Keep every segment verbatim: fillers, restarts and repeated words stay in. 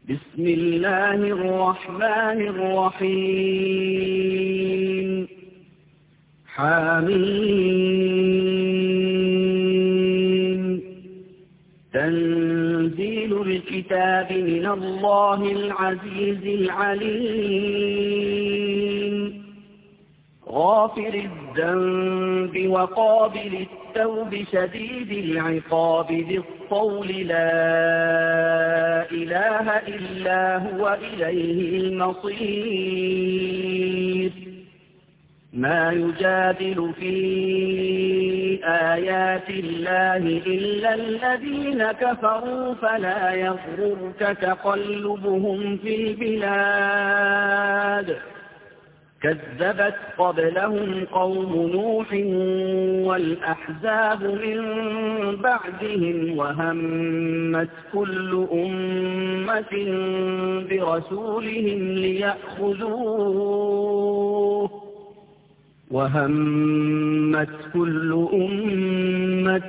بسم الله الرحمن الرحيم حميم تنزيل الكتاب من الله العزيز العليم غافر الذنب وقابل التوب شديد العقاب ذي الطول لا إله إلا هو إليه المصير ما يجادل في آيات الله إلا الذين كفروا فلا يغررك تقلبهم في البلاد كذبت قبلهم قوم نوح والأحزاب من بعدهم وهمت كل أمة برسولهم ليأخذوه وهمت كل أمة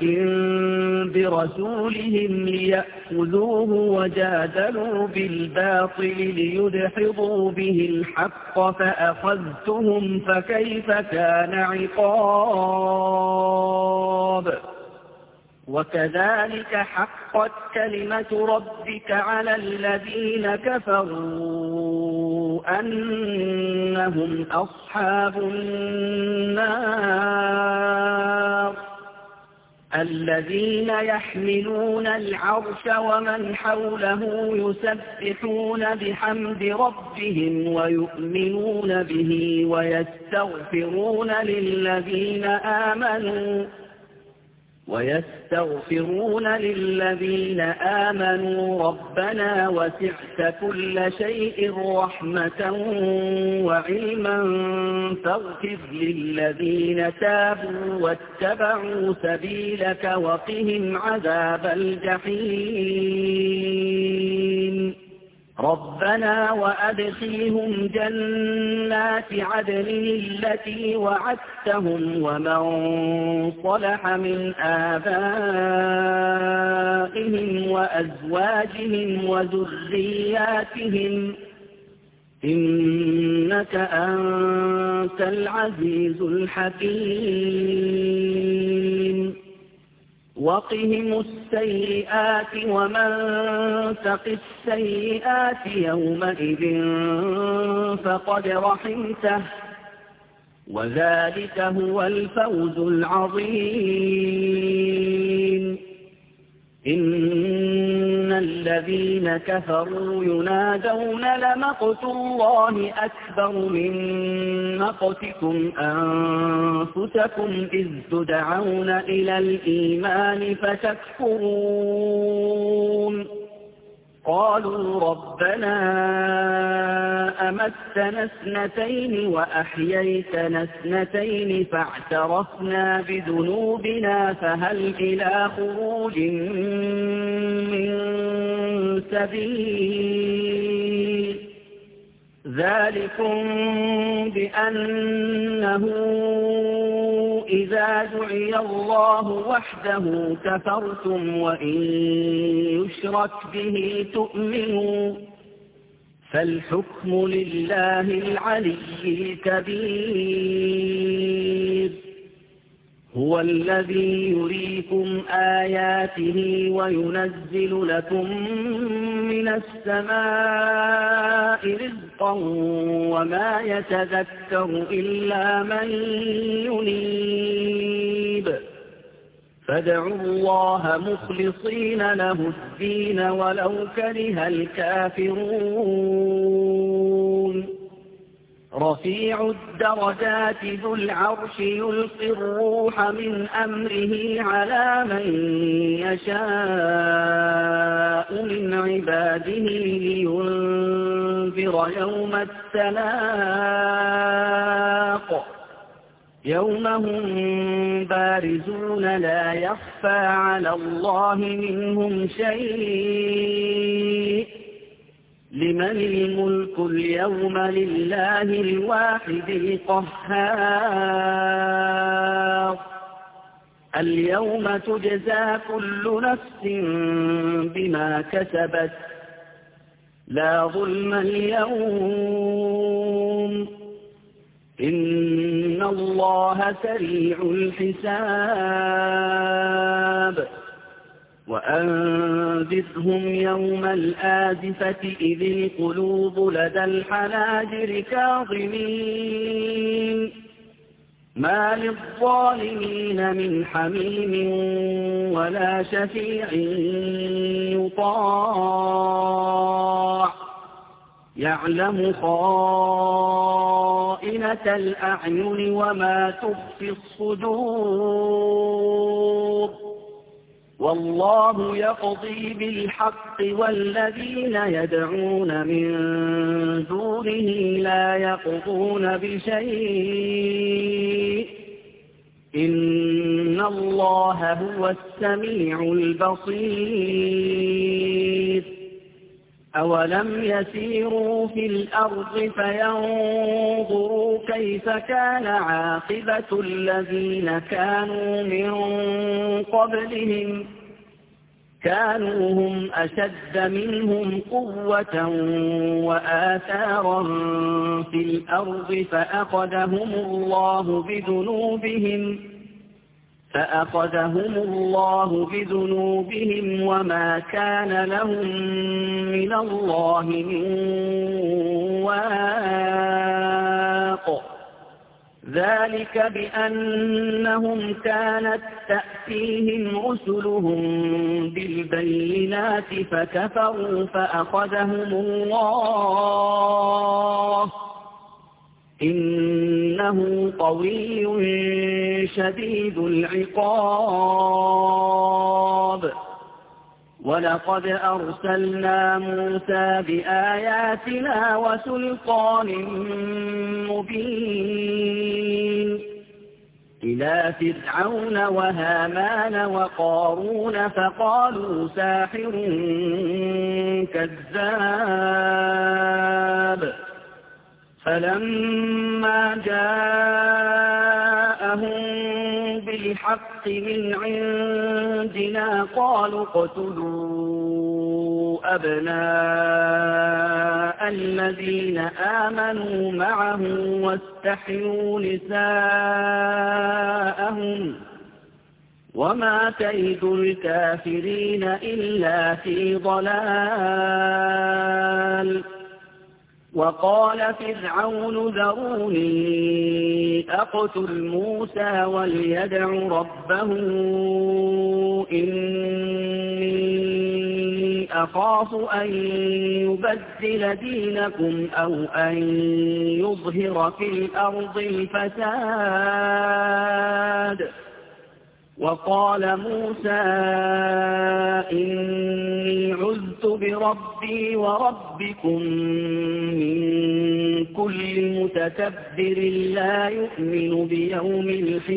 برسولهم ليأخذوه وجادلوا بالباطل ليدحضوا به الحق فأخذتهم فكيف كان عقاب وكذلك حقت كلمة ربك على الذين كفروا أنهم أصحاب النار الذين يحملون العرش ومن حوله يسبحون بحمد ربهم ويؤمنون به ويستغفرون للذين آمنوا ويستغفرون للذين آمنوا ربنا وسعت كل شيء رحمة وعلما فاغفر للذين تابوا واتبعوا سبيلك وقهم عذاب الجحيم ربنا وأدخلهم جنات عدن التي وعدتهم ومن صلح من آبائهم وأزواجهم وذرياتهم إنك أنت العزيز الحكيم وقهم السيئات ومن تق السيئات يومئذ فقد رحمته وذلك هو الفوز العظيم إن الذين كفروا ينادون لمقت الله أكبر من مقتكم أنفسكم إذ تدعون إلى الإيمان فتكفرون قالوا ربنا أمتنا اثنتين وأحييتنا اثنتين فاعترفنا بذنوبنا فهل إلى خروج من سبيل ذلكم بأنه إذا دعي الله وحده كفرتم وإن يشرك به تؤمنوا فالحكم لله العلي الكبير هو الذي يريكم آياته وينزل لكم من السماء رزقا وما يتذكر إلا من ينيب فادعوا الله مخلصين له الدين ولو كره الكافرون رفيع الدرجات ذو العرش يلقي الروح من أمره على من يشاء من عباده لينذر يوم التلاق يوم هم بارزون لا يخفى على الله منهم شيء لمن الملك اليوم لله الواحد القهار اليوم تجزى كل نفس بما كسبت لا ظلم اليوم إن الله سريع الحساب وأنذرهم يوم الآزفة إذ القلوب لدى الحناجر كاظمين ما للظالمين من حميم ولا شفيع يطاع يعلم خائنة الأعين وما تخفي الصدور والله يقضي بالحق والذين يدعون من دونه لا يقضون بشيء إن الله هو السميع البصير أولم يسيروا في الأرض فينظروا كيف كان عاقبة الذين كانوا من قبلهم كانوا هم أشد منهم قوة وآثارا في الأرض فأخذهم الله بذنوبهم فأخذهم الله بذنوبهم وما كان لهم من الله من واق ذلك بأنهم كانت تأتيهم رسلهم بالبينات فكفروا فأخذهم الله إنه قوي شديد العقاب ولقد أرسلنا موسى بآياتنا وسلطان مبين إلى فرعون وهامان وقارون فقالوا ساحر كذاب فلما جاءهم بالحق من عندنا قالوا اقتلوا أبناء الذين آمنوا معه واستحيوا نساءهم وما كيد الكافرين إلا في ضلال وقال فرعون ذروني أقتل موسى وليدع ربه إني أخاف أن يبدل دينكم أو أن يظهر في الأرض الفساد وقال موسى إني عذت بربي وربكم من كل متكبر لا يؤمن بيوم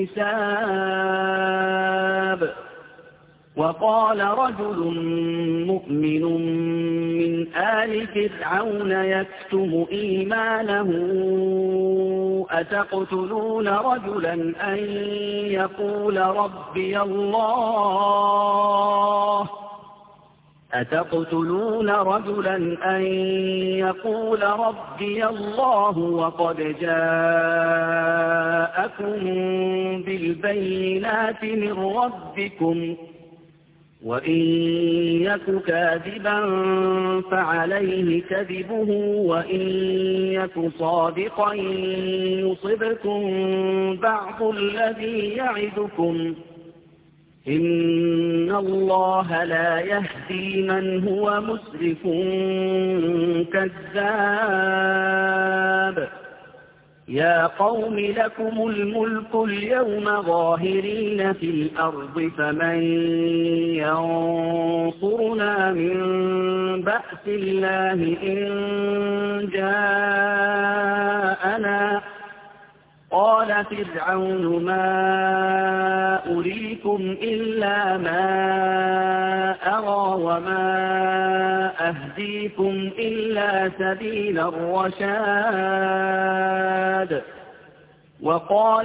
الحساب وقال رجل مؤمن من آل فرعون يكتم إيمانه أتقتلون رجلا أن يقول ربي الله أتقتلون رجلا أن يقول ربي الله وقد جاءكم بالبينات من ربكم وإن يك كاذبا فعليه كذبه وإن يك صادقا يصبكم بعض الذي يعدكم إن الله لا يهدي من هو مسرف كذاب يا قوم لكم الملك اليوم ظاهرين في الأرض فمن ينصرنا من بأس الله إن جاءنا قال فرعون ما أريكم إلا ما أرى وما أهديكم إلا سبيل الرشاد وقال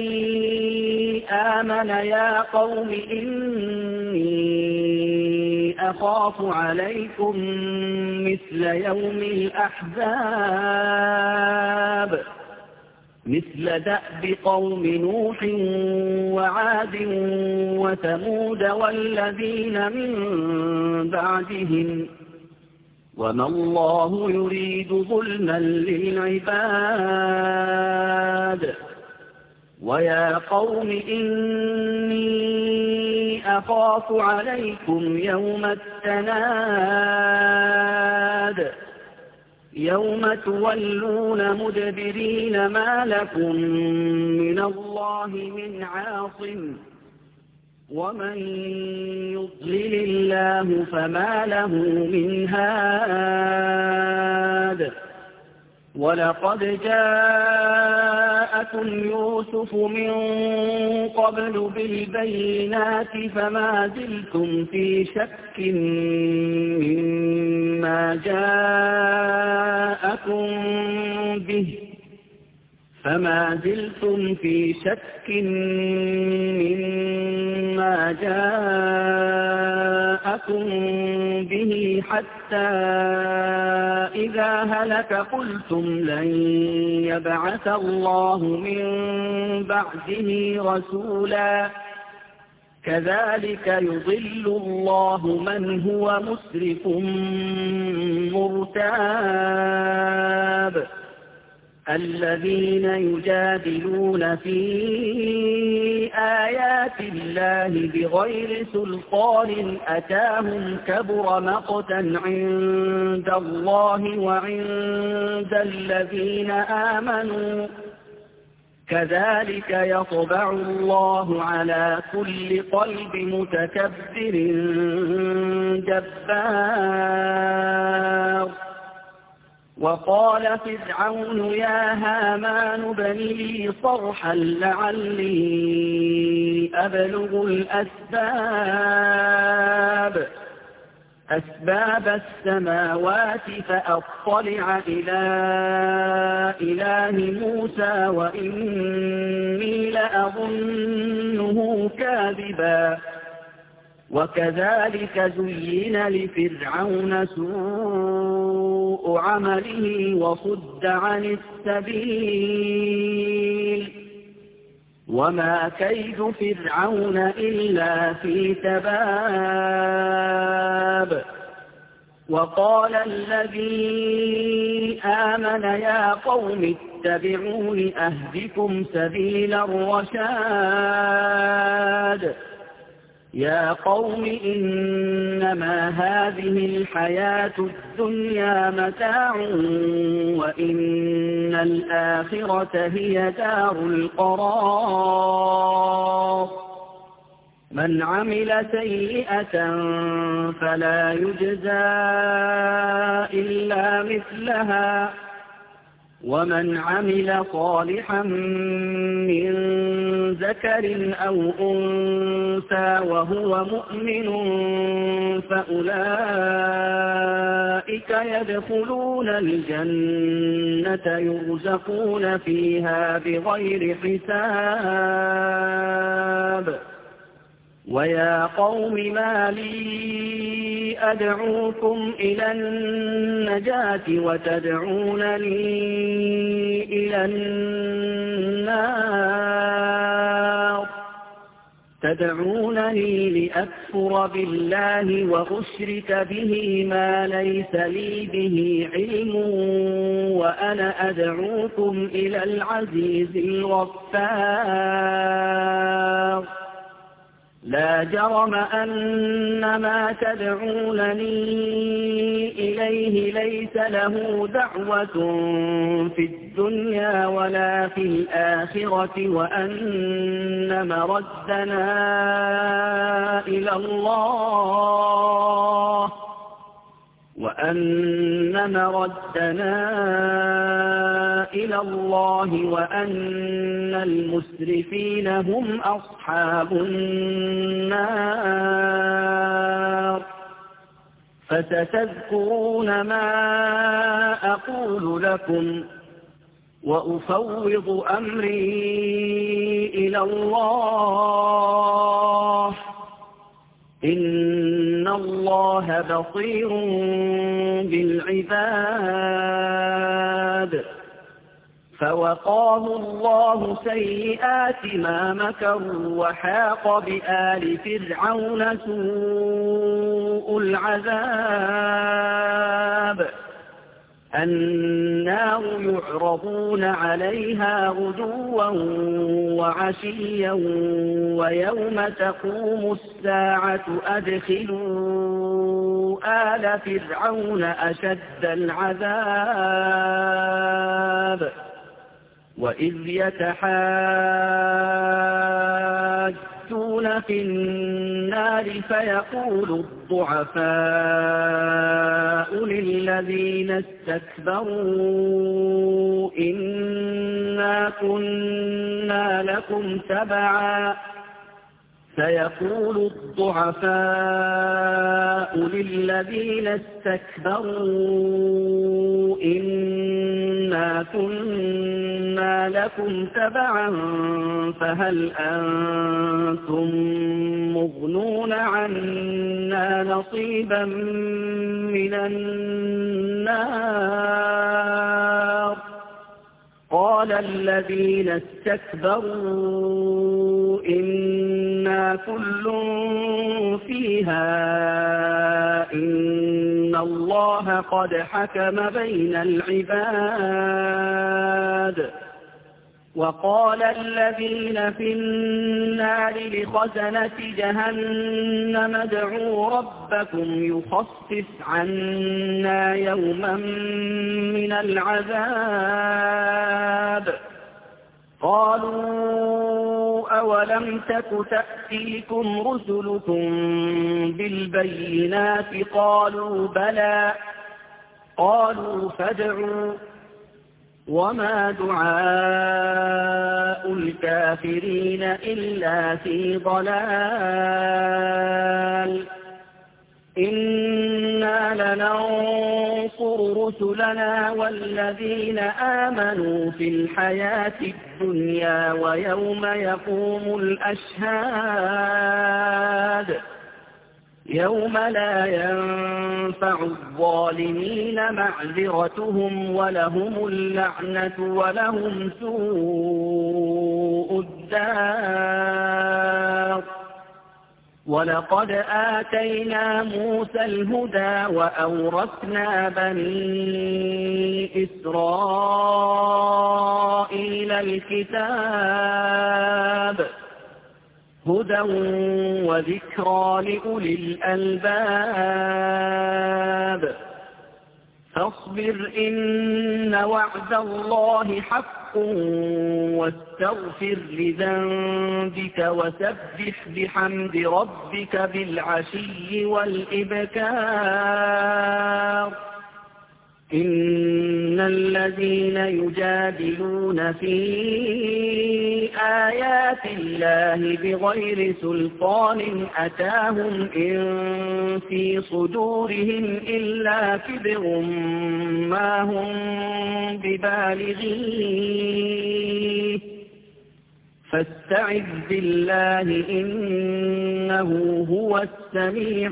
الذي آمن يا قوم إني أخاف عليكم مثل يوم الأحزاب مثل دأب قوم نوح وعاد وثمود والذين من بعدهم وما الله يريد ظلما للعباد ويا قوم إني أخاف عليكم يوم التناد يوم تولون مدبرين ما لكم من الله من عاصم ومن يضلل الله فما له من هاد ولقد جاءكم يوسف من قبل بالبينات فما زلتم في شك مما جاءكم به فما زلتم في شك مما جاءكم به حتى إذا هلك قلتم لن يبعث الله من بعده رسولا كذلك يضل الله من هو مسرف مرتاب الذين يجادلون في آيات الله بغير سلطان أتاهم كبر مقتا عند الله وعند الذين آمنوا كذلك يطبع الله على كل قلب متكبر جبار وقال فرعون يا هامان ابن لي صرحا لعلي أبلغ الأسباب أسباب السماوات فأطلع إلى إله موسى وإني لأظنه كاذبا وكذلك زين لفرعون سوء عمله وصد عن السبيل وما كيد فرعون إلا في تباب وقال الذي آمن يا قوم اتبعون أهدكم سبيل الرشاد يا قوم إنما هذه الحياة الدنيا متاع وإن الآخرة هي دار القرار من عمل سيئة فلا يجزى إلا مثلها ومن عمل صالحا من ذكر أو أنثى وهو مؤمن فأولئك يدخلون الجنة يرزقون فيها بغير حساب ويا قوم ما لي أدعوكم إلى النجاة وتدعونني إلى النار تدعونني لأكفر بالله وأشرك به ما ليس لي به علم وأنا أدعوكم إلى العزيز الغفار لا جرم أن ما تدعونني إليه ليس له دعوة في الدنيا ولا في الآخرة وأن مردنا إلى الله وأن مردنا إلى الله وأن المسرفين هم أصحاب النار فستذكرون ما أقول لكم وأفوض أمري إلى الله إن إن الله بصير بالعباد فوقاه الله سيئات ما مكروا وحاق بآل فرعون سوء العذاب النار يعرضون عليها غدوا وعشيا ويوم تقوم الساعة أدخلوا آل فرعون أشد العذاب وإذ يتحاجون في النار فيقول الضعفاء للذين استكبروا إنا كنا لكم تبعا سيقول الضعفاء للذين استكبروا إنا كنا لكم تبعا فهل أنتم مغنون عنا نصيبا من النار قال الذين استكبروا إنا كل فيها إن الله قد حكم بين العباد وقال الذين في النار لخزنة جهنم ادعوا ربكم يخفف عنا يوما من العذاب قالوا أولم تك تأتيكم رسلكم بالبينات قالوا بلى قالوا فادعوا وما دعاء الكافرين إلا في ضلال إنا لننصر رسلنا والذين آمنوا في الحياة الدنيا ويوم يقوم الأشهاد يوم لا ينفع الظالمين معذرتهم ولهم اللعنة ولهم سوء الدار ولقد آتينا موسى الهدى وأورثنا بني إسرائيل الكتاب هدى وذكرى لأولي الألباب فاصبر إن وعد الله حق واستغفر لذنبك وسبح بحمد ربك بالعشي والإبكار إن الذين يجادلون في آيات الله بغير سلطان أتاهم إن في صدورهم إلا كبر ما هم ببالغيه فاستعذ بالله إنه هو السميع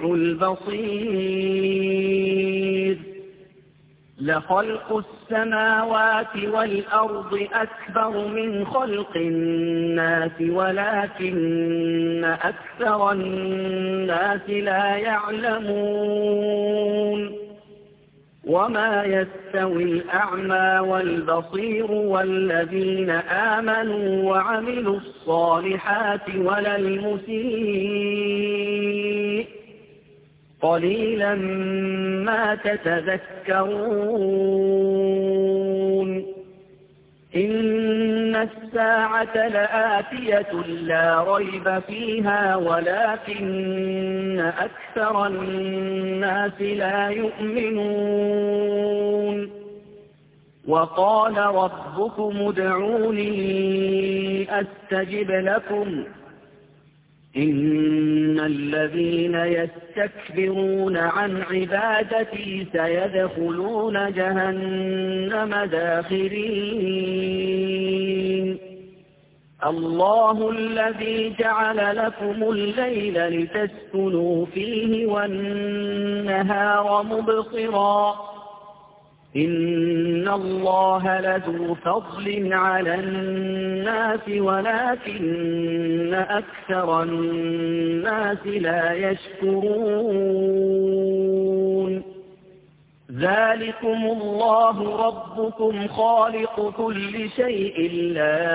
البصير لخلق السماوات والأرض أكبر من خلق الناس ولكن أكثر الناس لا يعلمون وما يستوي الأعمى والبصير والذين آمنوا وعملوا الصالحات ولا المسيء قليلا ما تتذكرون إن الساعة لآتية لا ريب فيها ولكن أكثر الناس لا يؤمنون وقال ربكم ادعوني أستجب لكم إن الذين يستكبرون عن عبادتي سيدخلون جهنم داخرين الله الذي جعل لكم الليل لتسكنوا فيه والنهار مبصرا إن الله لذو فضل على الناس ولكن أكثر الناس لا يشكرون ذلكم الله ربكم خالق كل شيء لا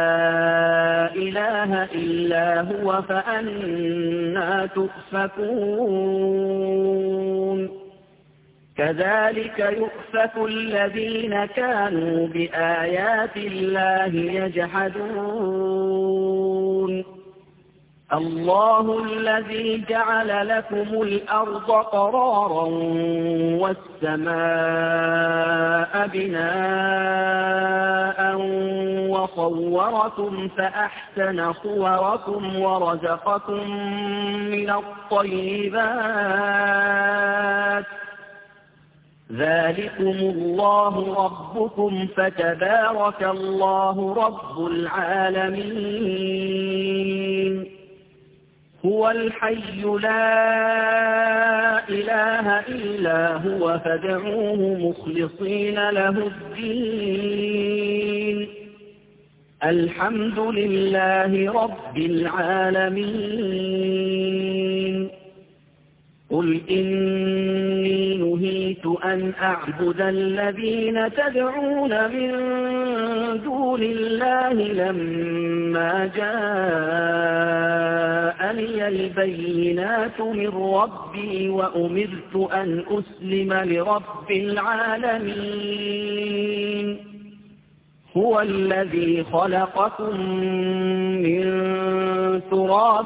إله إلا هو فأنى تؤفكون كذلك يؤفك الذين كانوا بآيات الله يجحدون الله الذي جعل لكم الأرض قرارا والسماء بناء وصوركم فأحسن صوركم ورزقكم من الطيبات ذلكم الله ربكم فتبارك الله رب العالمين هو الحي لا إله إلا هو فادعوه مخلصين له الدين الحمد لله رب العالمين قل إني نهيت أن أعبد الذين تدعون من دون الله لما جاءني البينات من ربي وأمرت أن أسلم لرب العالمين هو الذي خلقكم من تراب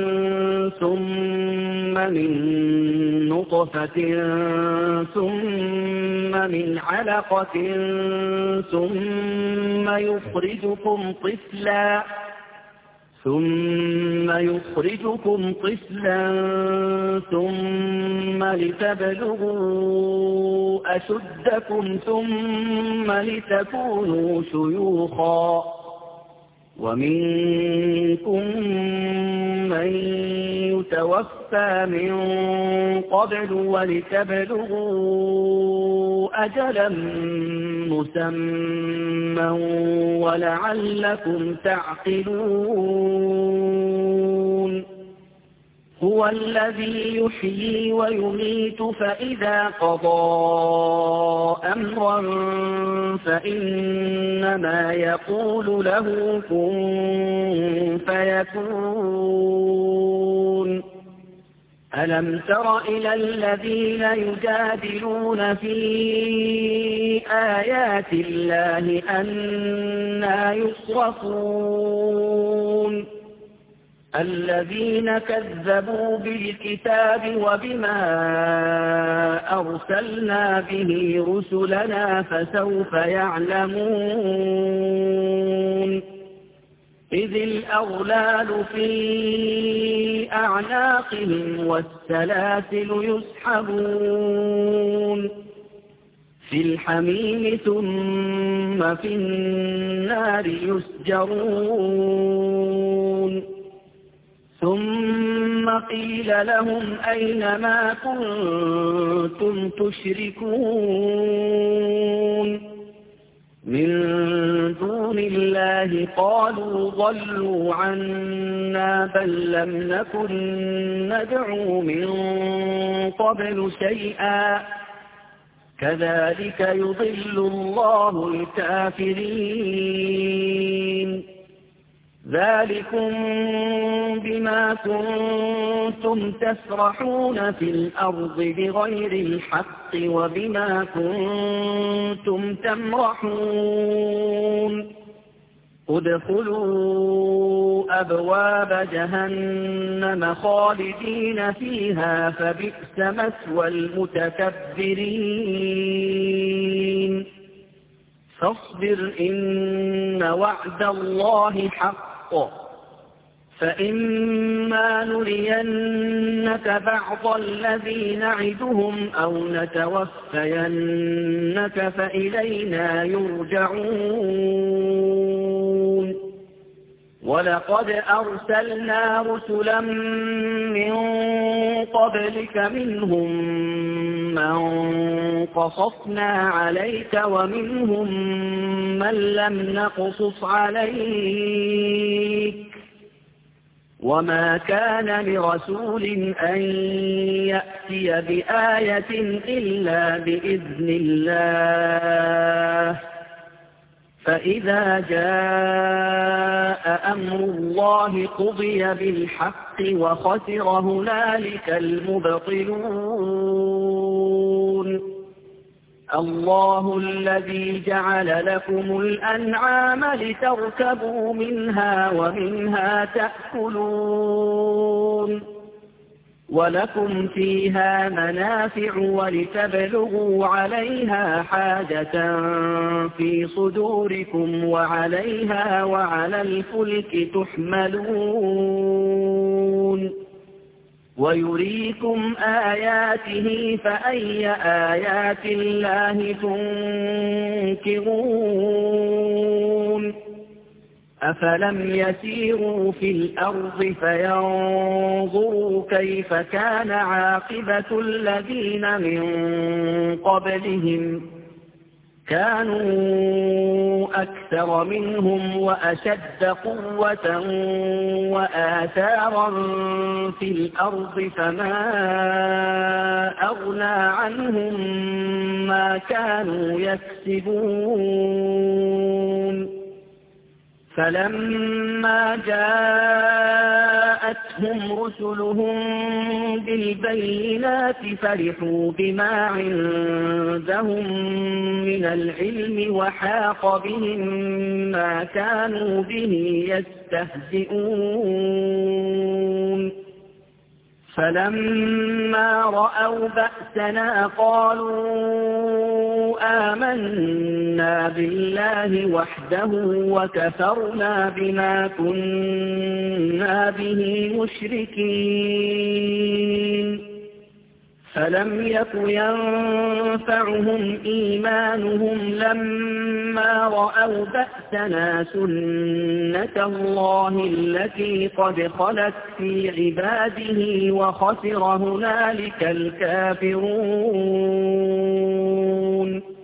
ثم من نطفة ثم من علقة ثم يخرجكم طفلا ثم يخرجكم طفلا ثم لتبلغوا أشدكم ثم لتكونوا شيوخا ومنكم من يتوفى من قبل ولتبلغوا أجلا مسمى ولعلكم تعقلون هو الذي يحيي ويميت فإذا قضى أمرا فإنما يقول له كن فيكون ألم تر إلى الذين يجادلون في آيات الله أنى يصرفون الذين كذبوا بالكتاب وبما أرسلنا به رسلنا فسوف يعلمون إذ الأغلال في أعناقهم والسلاسل يسحبون في الحميم ثم في النار يسجرون ثم قيل لهم أين ما كنتم تشركون من دون الله قالوا ضلوا عنا بل لم نكن ندعو من قبل شيئا كذلك يضل الله الكافرين ذلكم بما كنتم تسرحون في الأرض بغير الحق وبما كنتم تمرحون ادخلوا أبواب جهنم خالدين فيها فبئس مثوى المتكبرين فاصبر إن وعد الله حق فإما نرينك بعض الذي نعدهم أو نتوفينك فإلينا يرجعون ولقد أرسلنا رسلا من قبلك منهم من قصصنا عليك ومنهم من لم نقصص عليك وما كان لرسول أن يأتي بآية إلا بإذن الله فإذا جاء أمر الله قضي بالحق وخسر هنالك المبطلون الله الذي جعل لكم الأنعام لتركبوا منها ومنها تأكلون ولكم فيها منافع ولتبلغوا عليها حاجة في صدوركم وعليها وعلى الفلك تحملون ويريكم آياته فأي آيات الله تنكرون أفلم يسيروا في الأرض فينظروا كيف كان عاقبة الذين من قبلهم كانوا أكثر منهم وأشد قوة وآثارا في الأرض فما أغنى عنهم ما كانوا يكسبون فلما جاءتهم رسلهم بالبينات فرحوا بما عندهم من العلم وحاق بهم ما كانوا به يستهزئون فلما رأوا بأسنا قالوا آمنا بالله وحده وكفرنا بما كنا به مشركين فلم يك ينفعهم إيمانهم لما رأوا بأسنا سنة الله التي قد خلت في عباده وخسر هنالك الكافرون